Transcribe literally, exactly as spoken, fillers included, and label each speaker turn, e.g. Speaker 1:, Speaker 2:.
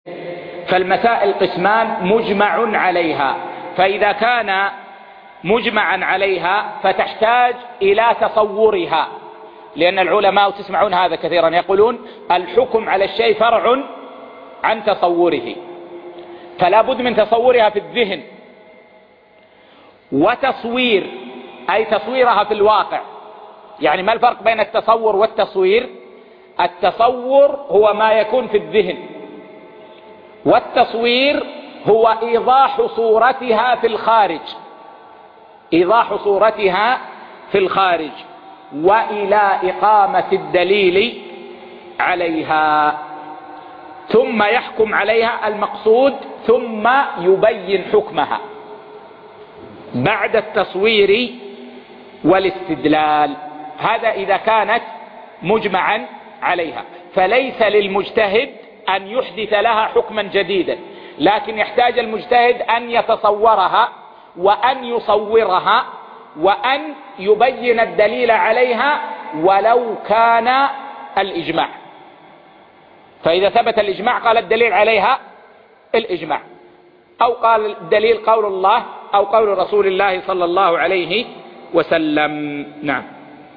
Speaker 1: فالمسائل قسمان مجمع عليها، فإذا كان مجمعا عليها فتحتاج إلى تصورها، لأن العلماء تسمعون هذا كثيرا يقولون الحكم على الشيء فرع عن تصوره، فلا بد من تصورها في الذهن، وتصوير أي تصويرها في الواقع. يعني ما الفرق بين التصور والتصوير؟ التصور هو ما يكون في الذهن، والتصوير هو إيضاح صورتها في الخارج، إيضاح صورتها في الخارج وإلى إقامة الدليل عليها، ثم يحكم عليها المقصود ثم يبين حكمها بعد التصوير والاستدلال. هذا إذا كانت مجمعا عليها، فليس للمجتهد أن يحدث لها حكما جديدا، لكن يحتاج المجتهد أن يتصورها وأن يصورها وأن يبين الدليل عليها ولو كان الإجماع. فإذا ثبت الإجماع قال الدليل عليها الإجماع، أو قال الدليل قول الله أو قول رسول الله صلى الله عليه وسلم. نعم.